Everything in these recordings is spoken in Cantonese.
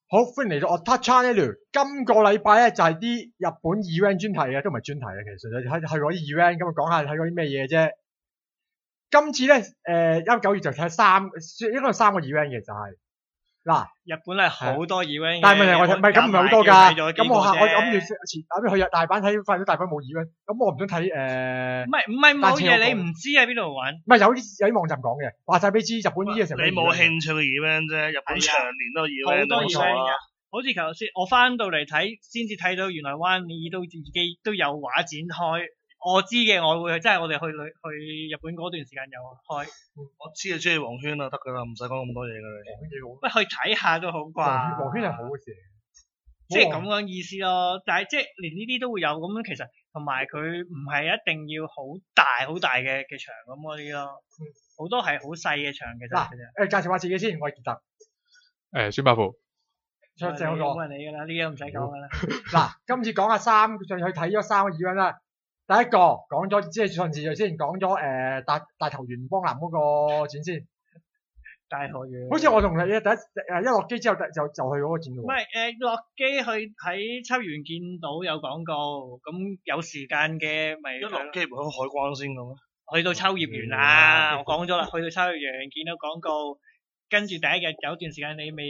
好，歡迎嚟到 Otaku Channel。今個禮拜咧就係啲日本 event 專題嘅，都唔係專題嘅，其實睇嗰啲 event，咁啊講下睇嗰啲咩嘢啫。今次咧因為9月就睇應該有3個 event 嘅就係嗱， 日本係好多 event 嘅， 但係問題我唔係咁唔係好多㗎。咁我諗住去大阪睇，發現到大阪冇 event，咁我唔想睇唔係冇嘢，你唔知喺邊度玩。 唔係有啲網站講嘅，話晒俾你知日本呢個成。 你冇興趣嘅 event 啫，日本長年都有 event， 好多 event 㗎。好似頭先我翻到嚟睇，先至睇到原來灣尾都自己都有畫展開。我知嘅，我會即係我哋去日本嗰段時間有開。 我知你中意黃圈啊，得㗎啦，唔使講咁多嘢㗎你。 喂，去睇下都好啩。 黃圈係好嘅事， 即係咁樣意思咯。但係即係連呢啲都會有咁，其實同埋佢唔係一定要好大嘅場咁嗰啲咯。好多係好細嘅場其實。 嗱，介紹下自己先，我係傑特。 孫伯父。 正嗰個。 冇人理㗎啦，呢啲唔使講㗎啦。 嗱，今次講下上去睇咗3個 event 啦。第一個講咗，即係順次序先講咗大頭原邦男嗰個展先。 大河原。 好似我同你一落機之後就去嗰個展喎。 唔係落機去喺秋園見到有廣告，咁有時間嘅咪一落機唔去海關先咁咩？ 去到秋葉原啦，我講咗啦，去到秋葉原見到廣告，跟住第一日有段時間你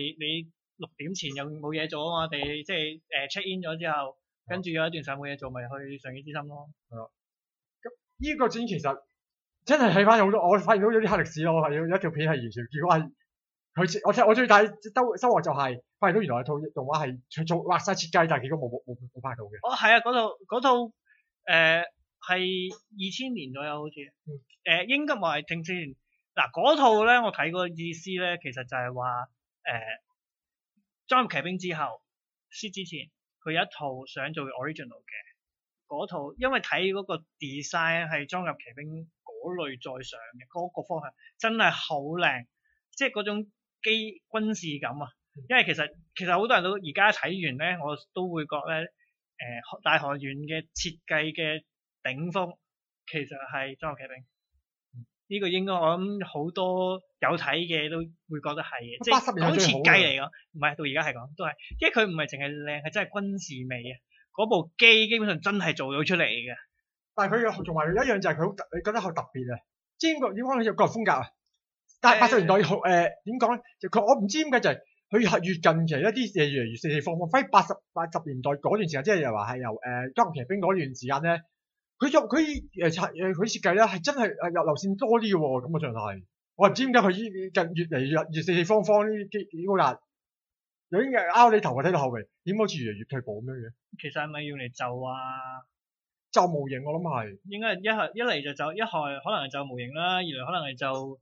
6點前又冇嘢做啊嘛，我哋即係check in 咗之後。跟住有一段時間冇嘢做，咪去上野之心咯。 係啊，咁呢個展其實真係睇翻好多，我發現到有啲黑歷史咯。係有一條片係完全，結果係我最大收穫就係發現到原來套動畫係畫晒設計，但係結果冇拍到嘅。 哦，係啊，嗰套係2000年左右好似。應該話係正先。嗱嗰套咧，我睇個意思咧，其實就係話裝入騎兵之後，之前。佢有一套想做 original 嘅嗰套，因為睇嗰個 design 係裝甲騎兵嗰類再上嘅嗰個方向，真係好靚，即係嗰種軍事感啊！因為其實好多人都而家睇完咧，我都會覺咧，大河原嘅設計嘅頂峰其實係裝甲騎兵。呢個應該我諗好多有睇嘅都會覺得係嘅，即係講設計嚟講，唔係到而家係講都係，因為佢唔係淨係靚，係真係軍事味啊！嗰部機基本上真係做到出嚟嘅。但係佢仲埋一樣就係佢你覺得好特別啊！即係點講佢有個人風格啊！但係80年代點講咧？我唔知點解就係佢係越近期一啲嘢越嚟越四四方方。反而80年代嗰段時間，即係又話係由裝甲騎兵嗰段時間咧。佢設計咧係真係有流線多啲嘅喎，咁嘅狀態。我唔知點解佢近越嚟越四四方方呢啲幾高壓，有啲拗你頭睇到後尾，點好似越嚟越退步咁樣嘅？其實係咪要嚟就啊？就模型我諗係應該一嚟就一係可能係就模型啦，二嚟可能係就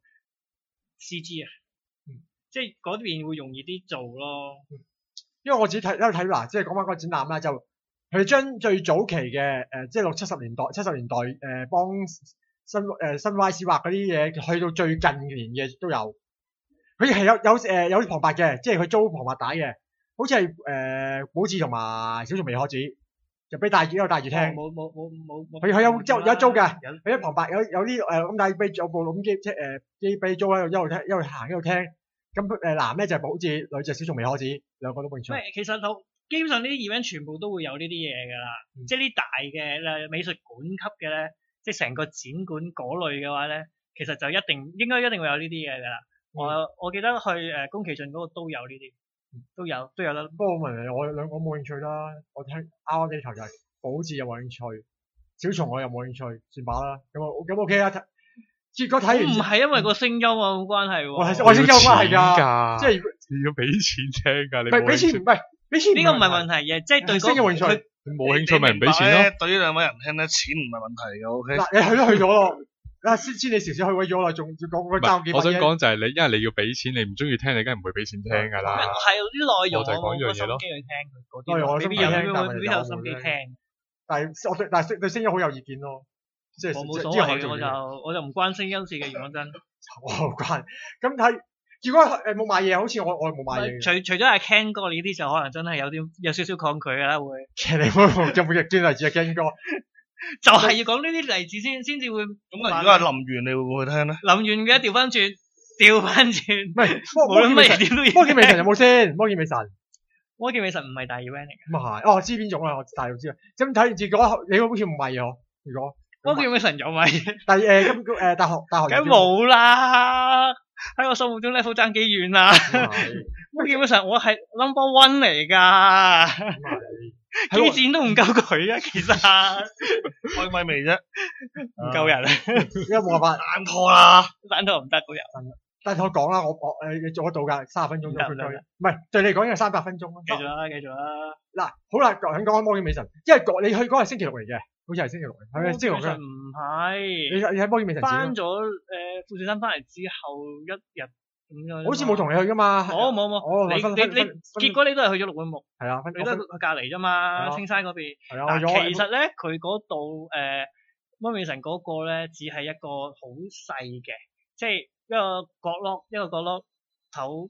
CG 啊，即係嗰邊會容易啲做咯。因為我自己睇嗱，即係講翻個展覽啦就。佢將最早期嘅即係70年代幫新 Y.C 畫嗰啲嘢，去到最近年嘅都有。佢係有啲旁白嘅，即係佢租旁白帶嘅，好似係寶智同埋小松未可子，就俾大二聽。冇。佢有租嘅，有啲旁白有啲咁大俾有部錄音機機俾租喺度一路行一路聽。咁男咧就係寶智，女就係小松未可子，兩個都冇興趣。喂，其實基本上呢啲 event 全部都會有呢啲嘢㗎啦，即係啲大嘅美術館級嘅咧，即係成個展館嗰類嘅話咧，其實就應該一定會有呢啲嘢㗎啦。我記得去宮崎駿嗰個都有呢啲，都有啦。不過我問你，我兩個冇興趣啦。我聽啱幾頭就係寶智有冇興趣，小松我又冇興趣，算把啦。咁 OK 啦。結果睇完唔係因為個聲優啊冇關係喎，我聲優關係㗎，即係你要俾錢聽㗎，你俾錢唔係。呢個唔係問題嘅，即係對嗰個興趣，冇興趣咪唔俾錢咯。 對呢兩位人聽咧，錢唔係問題嘅。O K。 嗱，你去咗咯，先你少去咗啦，仲講嗰爭幾百。 我想講就係你，因為你要俾錢，你唔中意聽，你梗係唔會俾錢聽㗎啦。 係啲內容我就係講呢樣嘢咯。 我未必有心機聽。但係對聲優好有意見咯，即係我冇所謂嘅，我就唔關聲優事嘅，講真。我唔關，咁睇。如果冇買嘢，好似我冇買嘢。除咗係 Ken 哥呢啲，就可能真係有少少抗拒㗎啦，會。其實你有冇日見例子啊 Ken 哥？就係要講呢啲例子先至會。咁啊，如果係林源，你會唔會去聽咧？ 林源嘅調翻轉，唔係， 無論咩點都要。魔劍美神有冇先？魔劍美神魔劍美神唔係大 event 嚟嘅， 咁啊係，我知邊種啦，我大約知啦。咁睇完結果，你好似唔係喎，如果魔劍美神有咪？ 但咁大學梗冇啦，喺我心目中 level 爭幾遠啊！ 係魔劍美神我係 number one 嚟㗎， 係機戰都唔夠佢啊，其實開咪未啫？ 唔夠人， 因為冇辦法。 單拖啦， 單拖唔得嗰日。 但係我講啦，我你做得到㗎，30分鐘得唔得唔係對你嚟講應該300分鐘咯。 繼續啦，繼續啦。 嗱，好啦，講緊魔劍美神，因為你去嗰係星期六嚟嘅，好似係星期六嚟，係咪星期六嘅？ 唔係， 你喺魔劍美神展翻咗富士山翻嚟之後一日咁樣。 好似冇同你去㗎嘛？ 冇，你結果你都係去咗綠會木， 係啊， 你都去隔離啫嘛，青山嗰邊。 係啊， 其實咧佢嗰度魔劍美神嗰個咧只係一個好細嘅，即係一個角落頭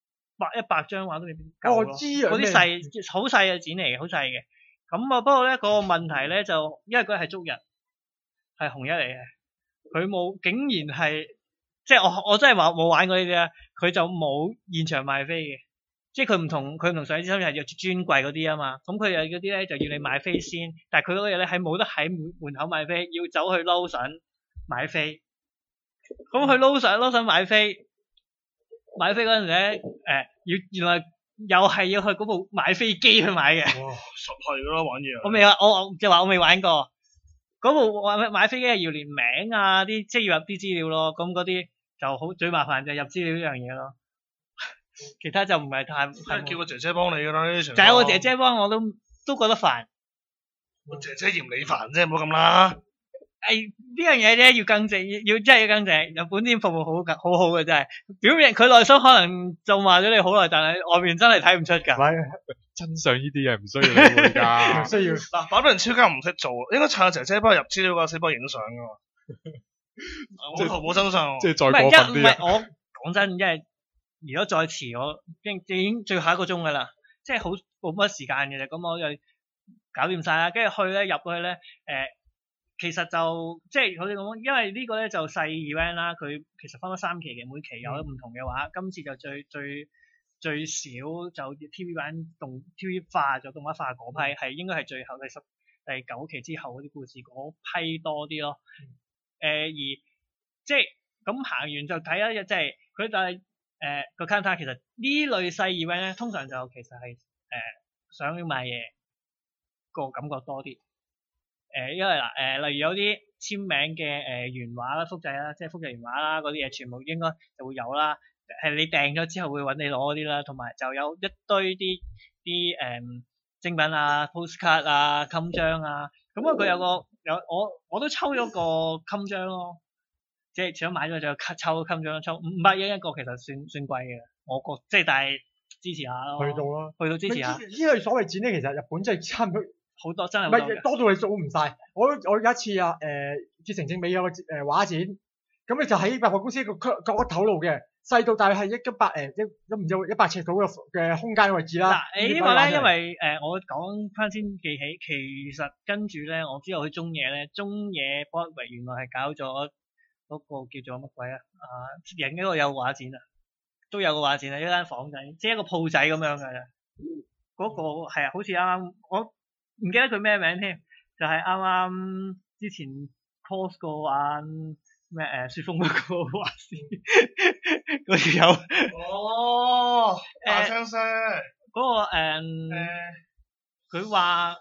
100張畫都未必夠咯。我知啊，嗰啲細好細嘅展嚟嘅，好細嘅。咁啊，不過咧個問題咧就因為佢係足日，係紅一嚟嘅，佢冇竟然係即係我真係話冇玩過呢啲啊，佢就冇現場賣飛嘅，即係佢唔同上一次係有專櫃嗰啲啊嘛，咁佢有嗰啲咧就要你買飛先，但係佢嗰個嘢咧係冇得喺門口買飛，要走去撈神買飛。咁去撈神買飛嗰陣時咧，原來又係要去嗰部買飛機去買嘅。 哇，實係噶啦玩嘢。 我未話，我即係話我未玩過。嗰部買飛機係要連名啊，即係要入啲資料咯。咁嗰啲就好最麻煩就係入資料呢樣嘢咯。其他就唔係太。 係叫個姐姐幫你噶啦呢啲情況。 就係個姐姐幫我都覺得煩。 個姐姐嫌你煩啫，唔好咁啦。 呢樣嘢咧要更正，真係要更正。日本店服務好好嘅真係，表面佢內心可能就罵咗你好耐，但係外面真係睇唔出㗎。 真相呢啲嘢唔需要理會㗎， 唔需要。 嗱，擺俾人超級唔識做，應該趁阿姐姐幫佢入資料嗰陣時幫佢影相㗎嘛。我淘寶真相。 即係再過分啲啊！ 我講真，因為如果再遲，我已經最後1個鐘㗎啦，即係好冇乜時間嘅啫。咁我就搞掂晒啦，跟住去咧入去咧其實就即係好似咁，因為呢個咧就細 event 啦，佢其實分咗3期嘅，每期有唔同嘅畫，今次就最少就 TV 版TV 化咗動畫化嗰批，係應該係最後第9期之後嗰啲故事嗰批多啲咯。而即係咁行完就睇一日，即係佢就係個 counter 其實呢類細 event 咧，通常就其實係想要買嘢個感覺多啲。因為例如有啲簽名嘅原畫啦、複製啦，即係複製原畫啦嗰啲嘢，全部應該就會有啦。係你訂咗之後會揾你攞嗰啲啦，同埋就有一堆啲精品啊、postcard 啊、襟章啊。咁佢我都抽咗個襟章咯，即係除咗買咗就抽襟章，抽500yen一個，其實算貴嘅。我覺即係但係支持下咯。去到支持下。 呢類所謂展咧，其實日本真係差唔多。 好多真係唔係多到你數唔晒。我有一次啊，鐵城正美有個畫展，咁咧就喺百貨公司個角落頭度嘅，細到大約係唔知100尺度嘅空間位置啦。 嗱，呢個咧，因為我講翻先記起，其實跟住咧，我之後去中野咧，中野 Broadway 原來係搞咗嗰個叫做乜鬼啊？影嗰個有畫展啊，都有個畫展啊，一間房仔，即係一個鋪仔咁樣嘅。嗰個係啊，好似啱啱我。唔記得佢咩名添，就係啱啱之前 cos 過玩咩雪峰嗰個畫師嗰條友。 哦，大聲聲嗰個佢話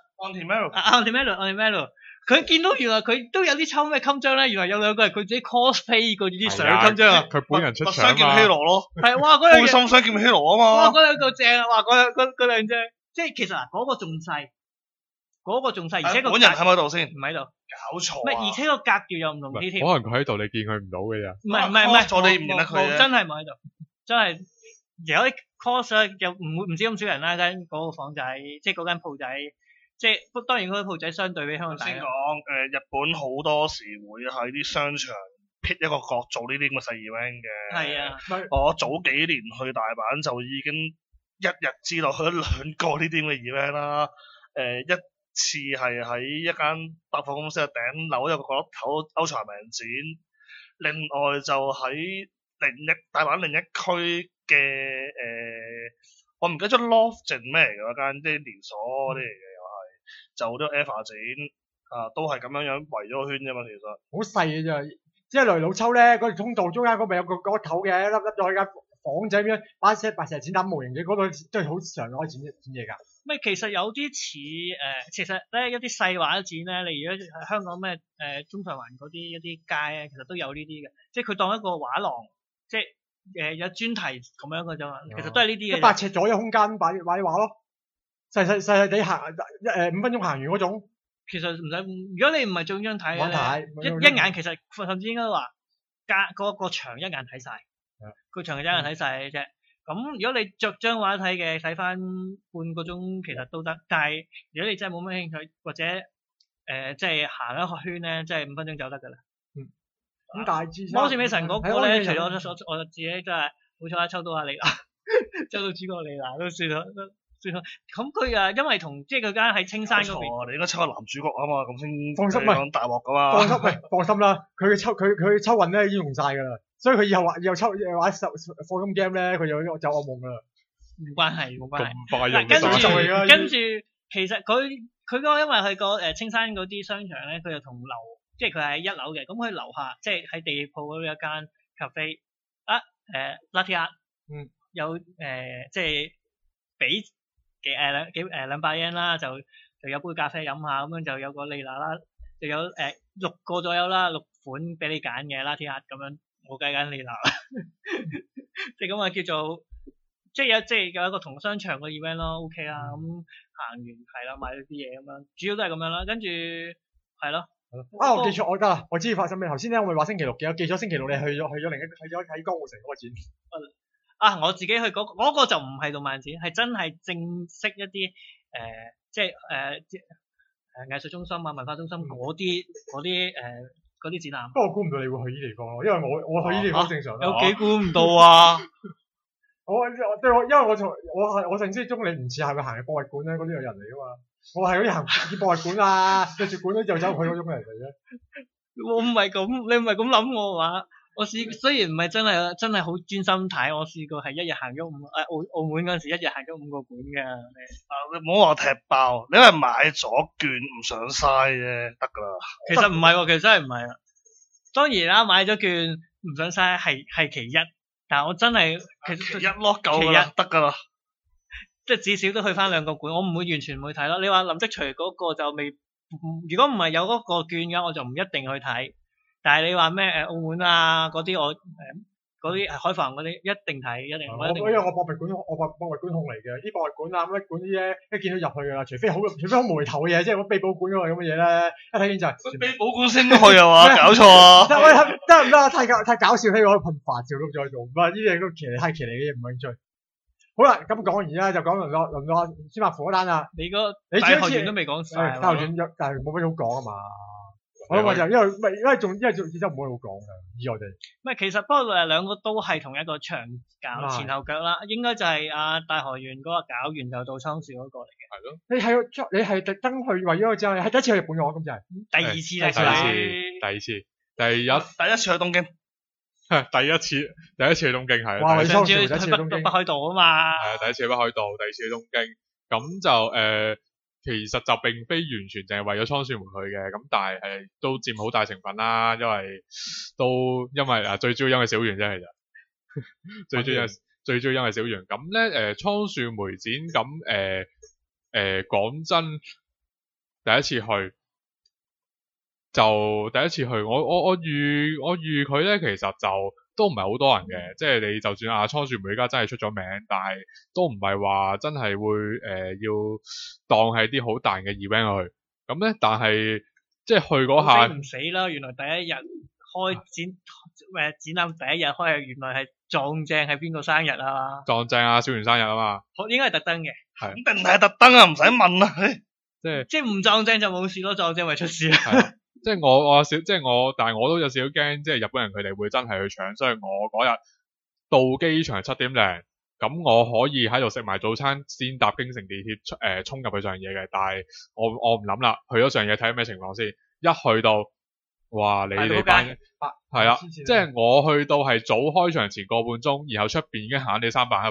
Antimelo，佢見到原來佢都有啲抽咩襟章咧，原來有2個係佢自己 cosplay 嗰啲相襟章啊。 佢本人出場雙劍希羅咯。 係哇，嗰兩開心雙劍希羅啊嘛。 哇，嗰2個正啊！哇，嗰兩張，即係其實嗰個仲細。嗰個仲細，而且個本人喺咪度先？ 唔喺度， 搞錯。 而且個格調又唔同啲添。 可能佢喺度，你見佢唔到嘅啫。 唔係， 坐你唔認得佢真係冇喺度，真係有啲 cos 又唔知咁少人啦，間嗰個房仔，即係嗰間鋪仔，即係當然嗰間鋪仔相對比香港大。 先講日本好多時會喺啲商場辟一個角做呢啲咁嘅細 event 嘅。 係啊， 我早幾年去大阪就已經一日之內去咗2個呢啲咁嘅 event 啦。一次係喺一間百貨公司嘅頂樓有個角落頭 Ultra 名展，另外就喺大阪另一區嘅我唔記得咗 Loft 定咩嚟嘅嗰間啲連鎖嗰啲嚟嘅又係，就好多 EVA 展啊，都係咁樣樣圍咗個圈啫嘛，其實。 好細嘅啫，即係例如老抽咧，嗰條通道中間嗰邊有個頭嘅，凹咗去間房仔咁樣，擺成剪膽模型嘅，嗰度真係好常可以剪嘢㗎。 咩其實有啲似其實咧一啲細畫展咧，你如果喺香港咩中上環嗰啲一啲街咧，其實都有呢啲嘅，即係佢當一個畫廊，即係有專題咁樣嘅啫嘛，其實都係呢啲嘅。 100尺左右空間擺啲畫咯，細地行5分鐘行完嗰種。 其實唔使，如果你唔係中央睇嘅咧，一眼其實甚至應該話個場一眼睇晒，個場一眼睇晒嘅啫。咁如果你着張畫睇嘅，睇翻半個鐘其實都得。但係如果你真係冇乜興趣，或者即係行一個圈咧，即係5分鐘就得㗎啦。 咁大致上。 魔術美神嗰個咧，除咗我自己真係好彩抽到阿莉娜，抽到主角莉娜都算啦。咁佢因為同即係佢間喺青山嗰邊， 你應該抽個男主角啊嘛，咁先放心講大鑊噶嘛。 放心啦，佢抽運咧已經用晒㗎啦，所以佢以後抽玩課金 game 咧，佢就惡夢㗎啦。 冇關係。 咁快用跟住其實佢嗰個因為佢個青山嗰啲商場咧，佢就同樓，即係佢係1樓嘅，咁佢樓下即係喺地鋪嗰度有間 cafe Latte Art，有即係俾200 yen 啦，就有杯咖啡飲下，咁樣就有個莉娜啦，就有6個左右啦，6款俾你揀嘅 Latte Art 咁樣，我計緊莉娜，即係咁啊叫做即係有一個同商場嘅 event 咯 ，OK 啦，咁行完係啦，買咗啲嘢咁樣，主要都係咁樣啦，跟住係咯。 我記錯我得啦，我知發生咩。頭先咧我咪話星期六嘅，我記咗星期六你去咗喺江湖城嗰個展。 我自己去嗰個就唔係動漫展，係真係正式一啲即係藝術中心啊、文化中心嗰啲展覽。 不過我估唔到你會去呢地方咯，因為我去呢地方正常啦。 有幾估唔到啊！ 因為我正式中你唔似係咪行去博物館咧嗰啲人嚟噶嘛，我係嗰啲行啲博物館啊、藝術館咧就走去嗰種人嚟啫。 我唔係咁，你唔係咁諗我話。我雖然唔係真係好專心睇，我試過係一日行咗澳門嗰陣時，一日行咗5個館㗎。 你唔好話踢爆，你係買咗券唔想嘥啫，得㗎啦。 其實唔係喎，其實真係唔係啊。當然啦，買咗券唔想嘥係其一，但係我真係其實一攞夠㗎啦，得㗎啦。 即係至少都去翻2個館，我唔會完全唔會睇咯。你話林則徐嗰個就未，如果唔係有嗰個券嘅，我就唔一定去睇。但係你話咩澳門啊嗰啲嗰啲海防嗰啲一定睇，一定。因為我博物館控嚟嘅，啲博物館啊乜館啲咧一見到入去㗎啦，除非好無厘頭嘅嘢，即係秘寶館嗰個咁嘅嘢咧，一睇見就係。秘寶館先去啊嘛，搞錯啊！得唔得啊？太搞笑，希望可以噴發照都再做，唔係呢啲嘢都騎嚟嘅嘢唔興趣。好啦，咁講完啦，就講輪到司馬庫嗰單啦。你大學院都未講晒。大學院但係冇乜好講啊嘛。我話就因為仲真係唔可以好講嘅，以我哋。唔係，其實不過2個都係同一個場搞前後腳啦，應該就係大河原嗰個搞完就到倉樹嗰個嚟嘅。係咯。你係特登去為咗之後，係第一次去日本嘅話，咁就係。第二次啦。第一次去東京。 第一次去東京係。 哇！ 上次去北海道啊嘛。 係啊，第一次去北海道，第二次去東京，咁就其實就並非完全淨係為咗倉樹梅去嘅，咁但係都佔好大成分啦，因為最主要因為小圓啫，其實最主要因為小圓。咁咧倉樹梅展咁講真，第一次去，我預佢咧，其實就都唔係好多人嘅，即係你就算倉樹梅而家真係出咗名，但係都唔係話真係會要當係啲好大嘅 event 去。咁咧，但係即係去嗰下唔死啦！原來第一日開展覽第一日開，原來係撞正係邊個生日啊？ 撞正小圓生日啊嘛！ 應該係特登嘅， 肯定係特登啊，唔使問啦。 即係唔撞正就冇事咯，撞正咪出事啦。 但係我都有少少驚，即係日本人佢哋會真係去搶，所以我嗰日到機場7點零，咁我可以喺度食埋早餐，先搭京成地鐵衝入去上野嘅。但係我唔諗啦，去咗上野睇下咩情況先。一去到，哇！你哋班係啦，即係我去到係早開場前個半鐘，然後出邊已經行你300人喺度排緊。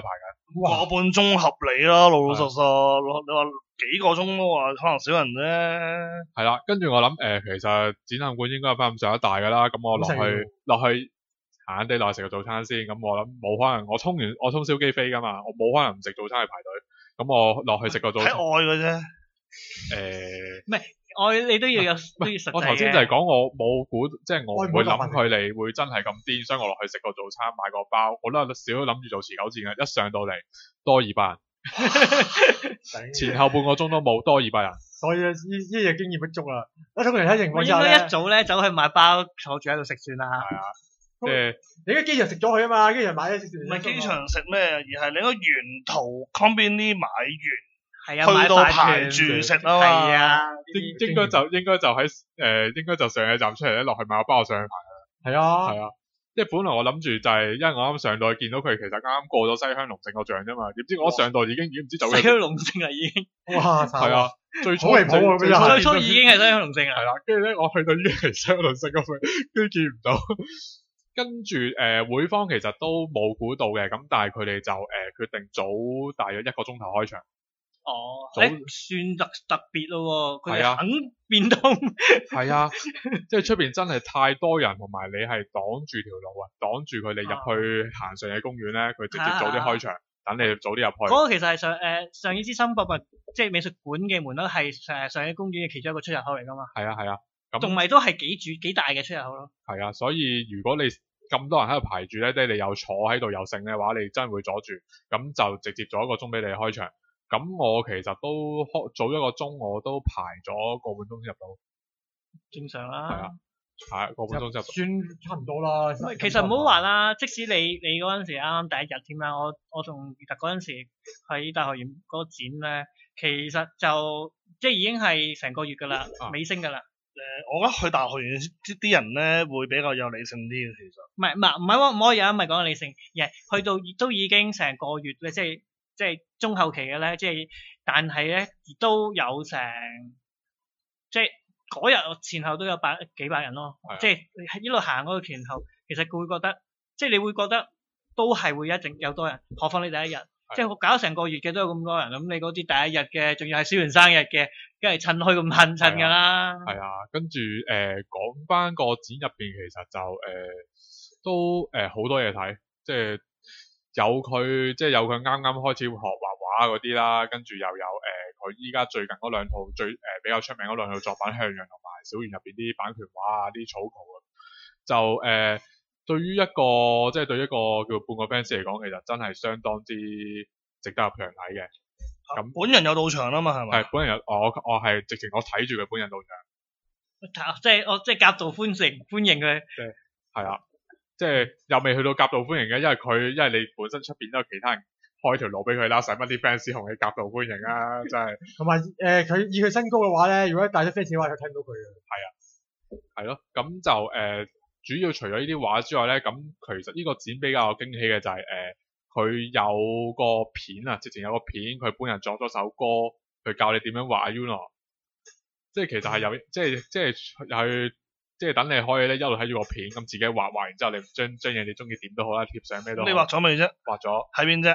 個半鐘合理啦，老老實實，你話幾個鐘都話可能少人啫。 係啦，跟住我諗其實展覽館應該有翻咁上下大噶啦，咁我落去閒閒地落去食個早餐先，咁我諗冇可能，我衝燒機飛噶嘛，我冇可能唔食早餐去排隊，咁我落去食個早餐。 睇愛嘅啫。 唔係愛你都要有都要實際嘅。 我頭先就係講我冇估，即係我唔會諗佢哋會真係咁癲，所以我落去食個早餐買個包，我都少諗住做持久戰嘅，一上到嚟多200人，前後半個鐘都冇多200人。 所以呢嘢經驗不足啦。一種嚟睇情況我應之下咧， 該一早咧走去買包坐住喺度食算啦。 係啊，即係你喺機場食咗佢啊嘛，機場買咗食唔係機場食咩，而係你應該沿途 convenience 買完。 係啊， 去到排住食啊嘛， 係啊， 應該就喺應該就上野站出嚟咧，落去買個包上去排。 係啊， 係啊，即係本來我諗住就係，因為我啱上到去見到佢其實啱啱過咗西鄉龍勝個像啫嘛，點知我一上到已經唔知走咗。 西鄉龍勝啦已經。 哇！ 係啊，最初已經係西鄉龍勝啦。 係啦，跟住咧我去到已經係西鄉龍勝嗰邊，跟住見唔到。跟住會方其實都冇估到嘅，咁但係佢哋就決定早大約1個鐘頭開場。 哦，算特別咯喎，佢哋肯變通。 係啊，即係出邊真係太多人，同埋你係擋住條路啊，擋住佢哋入去行上野公園咧，佢直接早啲開場，等你早啲入去。 嗰個其實係上野之森博物即係美術館嘅門咯，係上野公園嘅其中一個出入口嚟噶嘛。 係啊係啊，咁同埋都係幾大嘅出入口咯。 係啊，所以如果你咁多人喺度排住咧，即係你又坐喺度又剩嘅話，你真係會阻住，咁就直接早1個鐘俾你開場。咁我其實都早1個鐘，我都排咗個半鐘入到， 正常啦。 係啊，係個半鐘入， 算差唔多啦。 其實唔好話啦，即使你嗰陣時啱啱第一日添啦，我同月特嗰陣時喺大學園嗰個展咧，其實就即係已經係成個月噶啦，尾聲噶啦。 我覺得去大學園啲人咧會比較有理性啲嘅，其實。 唔係唔可以啊，唔係講理性，而係去到都已經成個月咧，即係中後期嘅咧，但係咧亦都有成，即係嗰日前後都有幾百人咯，即係喺呢度行嗰個前後，其實佢會覺得，即係你會覺得都係會一定有多人，何況你第一日，即係搞咗成個月嘅都有咁多人，咁你嗰啲第一日嘅，仲要係小完生日嘅，梗係趁墟咁恨趁㗎啦。係啊，跟住講翻個展入邊，其實就都好多嘢睇，即係。有佢啱啱開始學畫畫嗰啲啦，跟住又有佢依家最近嗰兩套比較出名嗰兩套作品《向陽》同埋《小圓》入邊啲版權畫啊，啲草圖啊，就對於一個叫半個 fans 嚟講，其實真係相當之值得入場睇嘅。咁本人有到場啦嘛，係咪？ 係本人有，我係直情我睇住佢本人到場。 即係夾道歡迎佢。 係啊。即係又未去到夾道歡迎嘅，因為你本身出邊都有其他人開條路俾佢啦，使乜啲 fans 同你夾道歡迎啊？真係。同埋佢以佢身高嘅話咧，如果帶咗 fans 嘅話，佢聽到佢嘅。 係啊，係咯，咁就主要除咗呢啲畫之外咧，咁其實呢個展比較驚喜嘅就係佢有個片啊，直情有個片，佢本人作咗首歌，去教你點樣畫 Uno， 即係其實係有，即係等你可以咧一路睇住個片，咁自己畫完之後，你將嘢你中意點都好啦，貼上咩都好。 你畫咗未啫？畫咗。喺邊啫？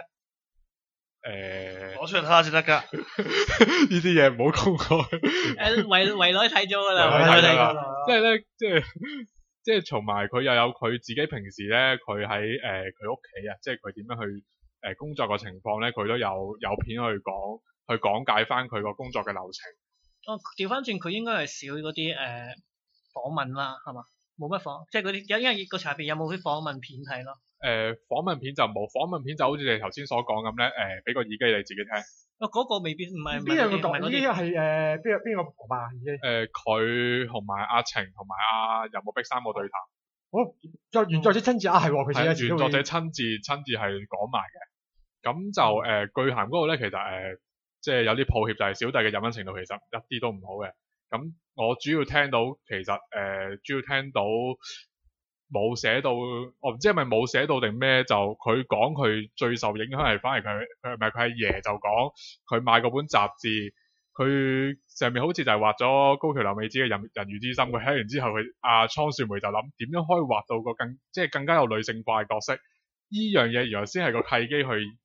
攞出嚟睇下先得㗎。 呢啲嘢唔好公開。 圍內睇咗㗎啦， 即係咧，即係同埋佢又有佢自己平時咧，佢喺佢屋企啊，即係佢點樣去工作個情況咧，佢都有片去講解翻佢個工作嘅流程。 調翻轉佢應該係少嗰啲訪問啦，係嘛？冇乜即係嗰啲，因為個場入邊有冇啲訪問片睇咯？ 訪問片就冇，訪問片就好似你頭先所講咁咧，俾個耳機你自己聽。 嗰個未必唔係。 邊個講？呢啲係邊個講啊？耳機？ 佢同埋阿晴同埋阿任木碧三個對談。 原作者親自係喎，佢原作者親自係講埋嘅。咁就巨岩嗰度咧，其實即係有啲抱歉，就係小弟嘅日文程度其實一啲都唔好嘅。咁我主要聽到其實冇寫到，我唔知係咪冇寫到定咩，就佢講佢最受影響係反而佢阿爺就講佢買嗰本雜誌，佢上面好似就係畫咗高橋留美子嘅人魚之心，佢睇完之後佢阿倉樹梅就諗點樣可以畫到個更加有女性化嘅角色，呢樣嘢原來先係個契機去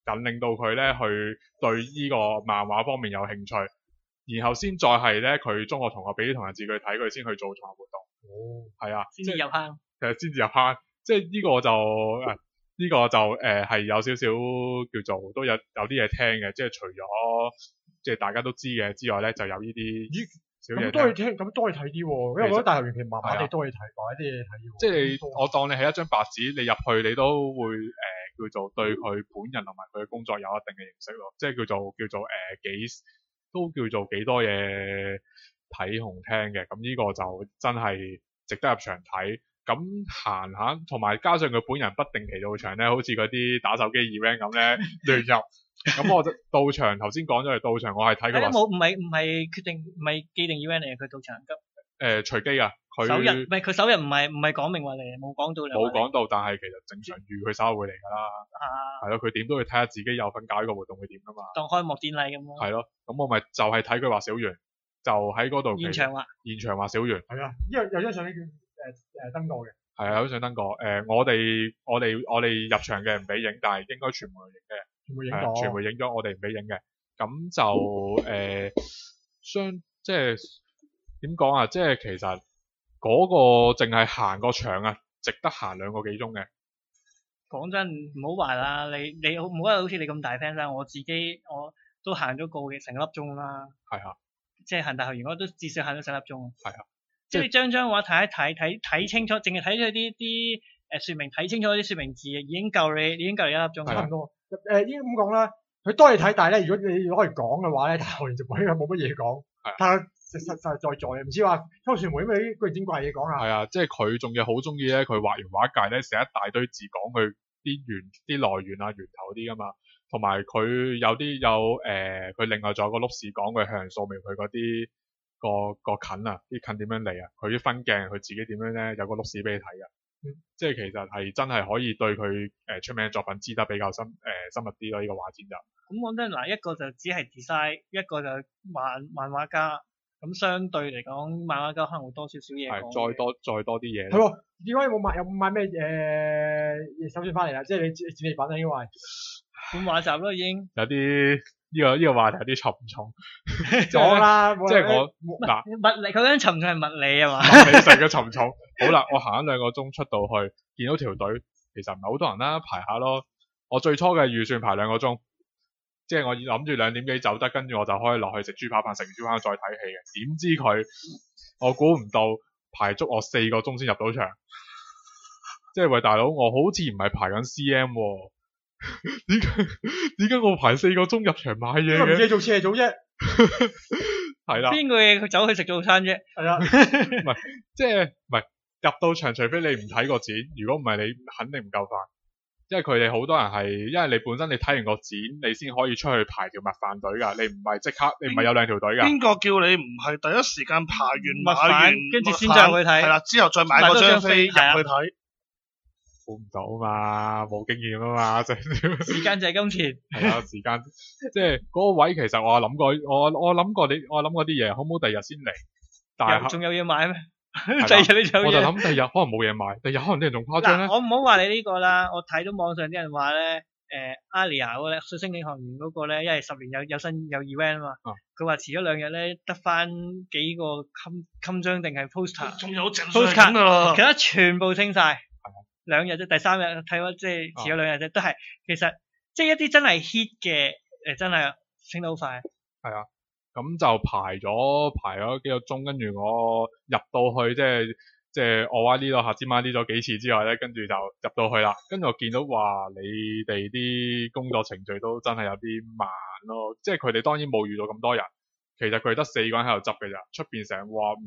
引領到佢咧去對呢個漫畫方面有興趣，然後先再係咧佢中學同學俾啲同人誌佢睇，佢先去做創活動。係啊， 先至入坑。 其實先至入坑，即係呢個就呢個就係有少少叫做都有啲嘢聽嘅，即係除咗即係大家都知嘅之外咧，就有呢啲小嘢咁多嘢聽，咁多嘢睇啲喎，因為我覺得大學園其實麻麻地多嘢睇，或者啲嘢睇喎。 即係我當你係一張白紙，你入去你都會叫做對佢本人同埋佢嘅工作有一定嘅認識咯，即係叫做都叫做幾多嘢睇同聽嘅，咁呢個就真係值得入場睇。咁行下，同埋加上佢本人不定期到場咧，好似嗰啲打手機 event 咁咧亂入。咁我就到場，頭先講咗係到場，我係睇佢話唔係決定，唔係既定 event 嚟嘅，佢到場急。 隨機啊，佢首日唔係佢首日唔係講明話嚟，冇講到。 冇講到，但係其實正常預佢稍後會嚟㗎啦。係咯，佢點都要睇下自己有份搞呢個活動會點㗎嘛。 當開幕典禮咁咯。 係咯，咁我咪就係睇佢畫小圓，就喺嗰度現場畫小圓。 係啊，有張相叫登過嘅。 係啊，有張相登過。我哋入場嘅唔俾影，但係應該傳媒影嘅。傳媒影咗，我哋唔俾影嘅。咁就即係點講啊？即係其實嗰個淨係行個場啊，值得行2個幾鐘嘅。 講真，唔好話啦，你唔好話好似你咁大 fans 啦，我自己我都行咗成粒鐘啦。係啊，即係行大學園，我都至少行咗成粒鐘。係啊，即係你張畫睇一睇清楚，淨係睇咗啲說明，睇清楚啲說明字已經夠你1粒鐘。差唔多。應該咁講啦，佢多嘢睇，但係咧，如果你攞嚟講嘅話咧，大學園就冇乜嘢講。但係實在唔知話秋傳媒因為啲古靈精怪嘢講啊。係啊， 即係佢仲要好中意咧，佢畫完畫界咧，寫一大堆字講佢啲來源啊、源頭啲噶嘛。同埋佢有佢另外仲有個碌士講佢向人掃描佢嗰啲個近啊，啲近點樣嚟啊，佢啲分鏡佢自己點樣咧，有個碌士俾你睇噶。即係其實係真係可以對佢出名嘅作品知得比較深入啲咯，呢個畫展就。咁講真嗱，一個就只係 design， 一個就漫畫家，咁相對嚟講，漫畫家可能會多少少嘢講。 再多啲嘢。 係喎，點解有冇買咩手信翻嚟啊？即係你戰利品啊，應該係。 本畫集咯，已經。 有啲呢個話題有啲沉重。 講啦， 即係我嗱物理，佢嗰啲沉重係物理啊嘛。 物理上嘅沉重。好啦，我行咗2個鐘出到去，見到條隊，其實唔係好多人啦，排下咯。我最初嘅預算排2個鐘，即係我諗住2點幾走得，跟住我就可以落去食豬扒飯，食完豬扒飯再睇戲嘅。點知我估唔到排足我4個鐘先入到場。即係喂大佬，我好似唔係排緊 CM 喎。點解我排4個鐘入場買嘢嘅？ 唔知做車做啫。 係啦。 邊個嘢佢走去食早餐啫？係啦。 唔係，即係唔係入到場，除非你唔睇個展，如果唔係你肯定唔夠飯。因為佢哋好多人係，因為你本身你睇完個展，你先可以出去排條麥飯隊㗎。你唔係即刻，你唔係有2條隊㗎。 邊個叫你唔係第一時間排完麥飯，跟住先再去睇？ 係啦，之後再買嗰張飛入去睇。 估唔到嘛，冇經驗啊嘛，即係時間就係金錢。 係啊，時間即係嗰個位，其實我諗過，我諗過啲嘢，可唔可以第二日先嚟？但係仲有嘢買咩？第二日你仲有嘢？ 我就諗第二日可能冇嘢買，第二日可能啲人仲誇張咧。 我唔好話你呢個啦，我睇到網上啲人話咧，Alia 嗰個咧，水星領航員嗰個咧，因為10年有新有 event 啊嘛，佢話遲咗2日咧，得翻幾個襟章定係 poster， 仲有剩翻㗎， 其他全部清晒。2日啫，第3日睇翻即係遲咗2日啫，都係其實即係一啲真係 hit 嘅真係升得好快。 係啊，咁就排咗幾個鐘，跟住我入到去即係我話呢度下之晚呢咗幾次之外咧，跟住就入到去啦。跟住我見到話你哋啲工作程序都真係有啲慢咯，即係佢哋當然冇遇到咁多人。其實佢哋得4個人喺度執嘅咋，出邊成話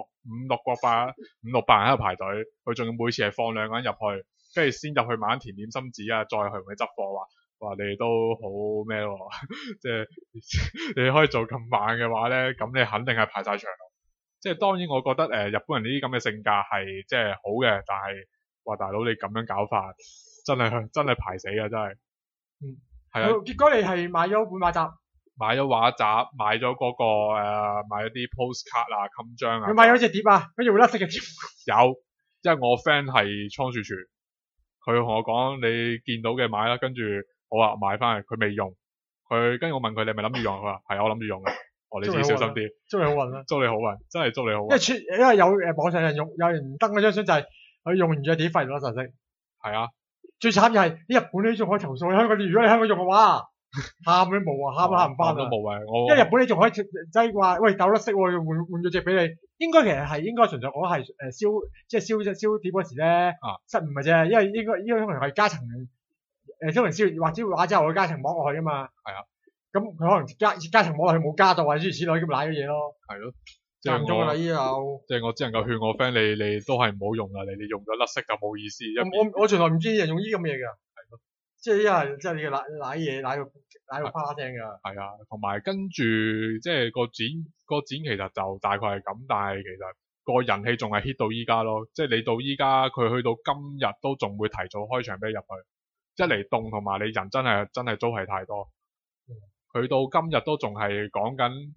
5、6百人喺度排隊，佢仲要每次係放2個人入去，跟住先入去買甜點心紙啊，再去同佢執貨，話你哋都好咩喎，即係你可以做咁慢嘅話咧，咁你肯定係排晒場。即係當然我覺得日本人呢啲咁嘅性格係即係好嘅，但係話大佬你咁樣搞法，真係排死啊真係。係啊。 結果你係買咗本畫集。 買咗畫集，買咗嗰個買咗啲 postcard 啊、襟章啊。 你買咗隻碟啊？跟住會甩色嘅碟。 有，因為我 friend 係倉鼠廚，佢同我講你見到嘅買啦，跟住好啊，買翻去，佢未用，佢跟住我問佢你係咪諗住用？佢話係我諗住用嘅，你自己小心啲， 祝你好運啦！ 祝你好運，真係祝你好運。 因為有網上有人登嗰張相就係佢用完咗點廢咗神色。 係啊， 最慘就係日本你仲可以投訴香港，如果你香港用嘅話，喊都冇啊，喊都喊唔翻啊！ 都冇啊， 因為日本你仲可以即係話喂鬥得色喎，換咗隻俾你，應該其實係應該純粹我係燒碟嗰時咧失誤嘅啫，因為應該通常係加層通常燒或者畫之後佢加層膜落去啊嘛。 係啊。 咁佢可能加層膜落去冇加到，或者諸如此類咁瀨咗嘢咯。係咯。間唔中㗎啦，依有。即係我只能夠勸我 friend 你都係唔好用啦，你用咗甩色就冇意思。 我從來唔知啲人用呢咁嘢㗎。係咯。即係即係你嘅瀨嘢瀨到啪啦聲㗎。係啊，同埋跟住即係個展其實就大概係咁，但係其實個人氣仲係 hit 到依家咯。即係你到依家佢去到今日都仲會提早開場俾你入去，一嚟凍同埋你人真係租係太多。佢到今日都仲係講緊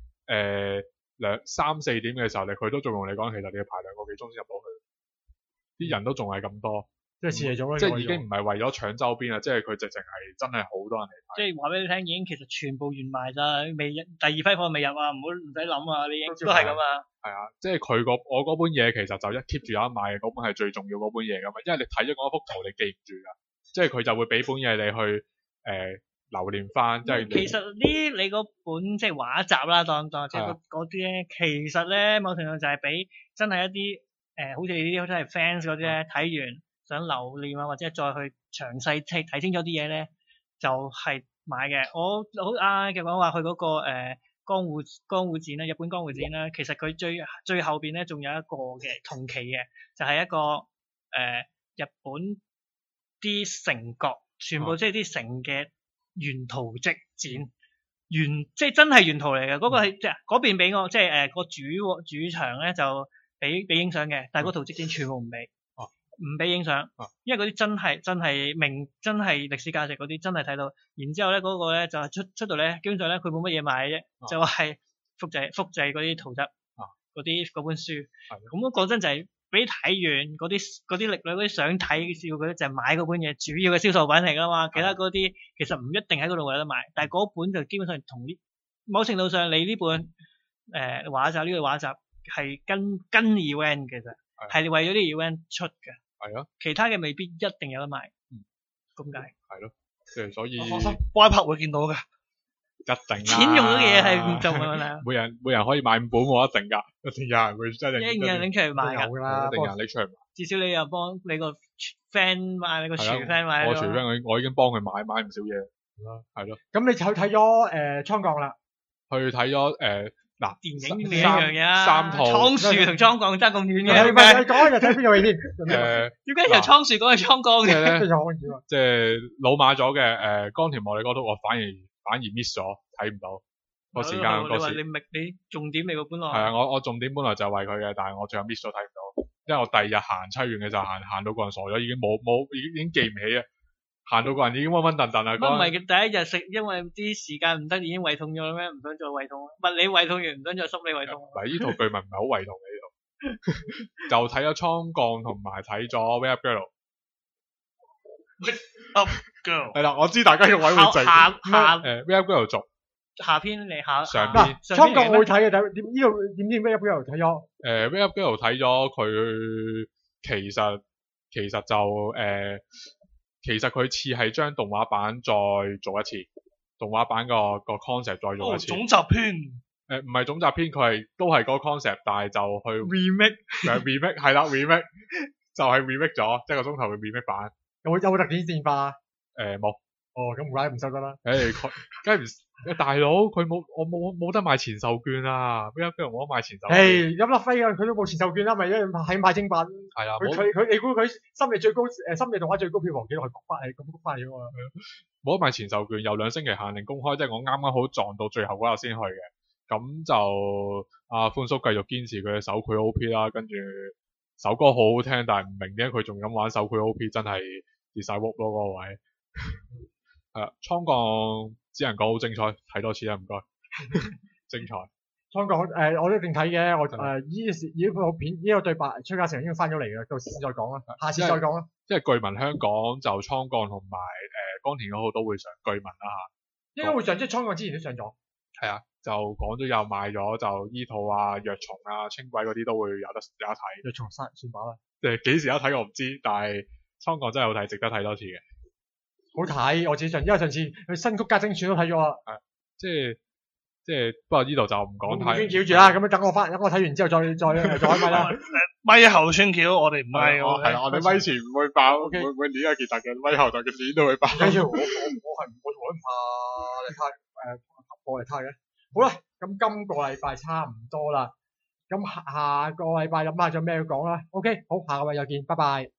3、4點嘅時候，佢都仲同你講，其實你要排2個幾鐘先入到去，啲人都仲係咁多， 即係遲嚟咗咯， 即係已經唔係為咗搶周邊啊，即係佢直情係真係好多人嚟睇。 即係話俾你聽，已經其實全部完賣咋，第二批貨未入啊，唔使諗啊，你已經都係咁啊。 係啊，即係我嗰本嘢其實就一 keep 住有得賣嘅，嗰本係最重要嗰本嘢噶嘛，因為你睇咗嗰幅圖你記唔住噶，即係佢就會俾本嘢你去留念翻，即係其實你嗰本即係畫集啦，當即係嗰啲咧，其實咧某程度就係俾真係一啲好似你呢啲真係 fans 嗰啲咧，睇完想留念啊，或者再去詳細睇清楚啲嘢咧，就係買嘅。我好嘅講話佢嗰個江戶展啦，日本江戶展啦，其實佢最後邊咧仲有一個嘅同期嘅，就係一個日本啲城角全部即係啲城嘅原圖則展，即係真係原圖嚟嘅。嗰個係即係嗰邊俾我，即係個主場咧就俾影相嘅，但係嗰圖則展全部唔俾，唔俾影相，因為嗰啲真係真係歷史價值嗰啲真係睇到。然之後咧嗰個咧就係出到咧，基本上咧佢冇乜嘢賣嘅啫，就係複製嗰啲圖則，嗰本書。咁講真就係。俾你睇完嗰啲力女嗰啲想睇笑嗰啲就係買嗰本嘢主要嘅銷售品嚟噶嘛，其他嗰啲其實唔一定喺嗰度有得買，但係嗰本就基本上同某程度上你呢本畫集呢個畫集係跟 event 其實係為咗啲 event 出嘅，係啊，其他嘅未必一定有得買，咁解係咯，即係所以我放心 Y 拍會見到嘅。 一定啦， 錢用嘅嘢係唔做㗎啦。 每人可以買5本，我一定㗎，一定有人會真係。 一定有人拎出嚟賣㗎啦， 一定有人拎出嚟賣。 至少你又幫你個 friend 買，你個廚 friend 買。 我廚 friend 我已經幫佢買唔少嘢。係咯。 咁你去睇咗倉降啦？ 去睇咗嗱， 電影另一樣嘢啊。 3套。 倉鼠同倉降爭咁遠嘅。 你講就睇邊個戲先？ 點解由倉鼠講去倉降嘅？ 即係老馬咗嘅岡田莫里嗰套，我反而 miss 咗，睇唔到個時間。 你話你重點嚟個本來係啊，我重點本來就係為佢嘅，但係我最後 miss 咗睇唔到，因為我第二日行七園嘅就行到個人傻咗，已經記唔起啊，行到個人已經暈沌啦。 乜唔係第一日食，因為啲時間唔得，已經胃痛咗啦咩？唔想再胃痛，物理胃痛完唔想再心理胃痛。 嗱，呢套據聞唔係好胃痛嘅呢套，就睇咗倉降同埋睇咗 Wake Up Girl。 Up Girl 係啦，我知大家個位會靜。Wake Up Girl 續下篇嚟上篇。 倉降我會睇嘅，點呢度點知 Wake Up Girl 睇咗 ？Wake Up Girl 睇咗佢，其實就其實佢似係將動畫版再做一次，動畫版個 concept 再做一次。 總集篇。 唔係總集篇，佢都係嗰個 concept，但係就去 remake 係啦 remake 就係 remake 咗，即係個鐘頭嘅 remake 版。 有冇特典變化？ 冇。 哦，咁唔怪唔收得啦。 佢梗係唔大佬，我冇得買前售券啊！邊有冇得買前售券？ 有粒飛啊！佢都冇前售券啦，咪係買正品。係啦，佢你估佢深夜動畫最高票房紀錄係谷翻嚟㗎嘛？ 冇得買前售券，有2星期限令公開，即係我啱啱好撞到最後嗰日先去嘅。咁就阿寬叔繼續堅持佢嘅手繪 OP 啦，跟住首歌好好聽，但係唔明點解佢仲咁玩手繪 OP，真係跌晒屋咯嗰個位。係啦，倉降只能講好精彩，睇多次啦，唔該。精彩。 倉講我都一定睇嘅，我呢個片呢個對白，崔嘉誠已經翻咗嚟嘅，到時先再講啦，下次再講啦。 即係據聞香港就倉降同埋江田嗰號都會上，據聞啦嚇。 應該會上，即係倉降之前都上咗。 係啊，就講咗有賣咗，就依套啊、藥蟲啊、輕軌嗰啲都會有得睇。 藥蟲算把啦。 幾時有得睇我唔知，但係倉降真係好睇，值得睇多次嘅。 好睇，我自己因為上次去新曲家精選都睇咗啦。 即係，不過呢度就唔講睇。 先叫住啦，咁樣等我睇完之後再開咪啦。 咪後穿橋，我哋唔咪。 係啦，我哋咪前唔會爆，唔會攣啊，其實嘅咪後就嘅攣都會爆。 跟住我係唔會同佢怕，你睇過嚟睇嘅。好啦，咁今個禮拜差唔多啦，咁下個禮拜諗下仲有咩要講啦。OK，好，下個禮拜再見，拜拜。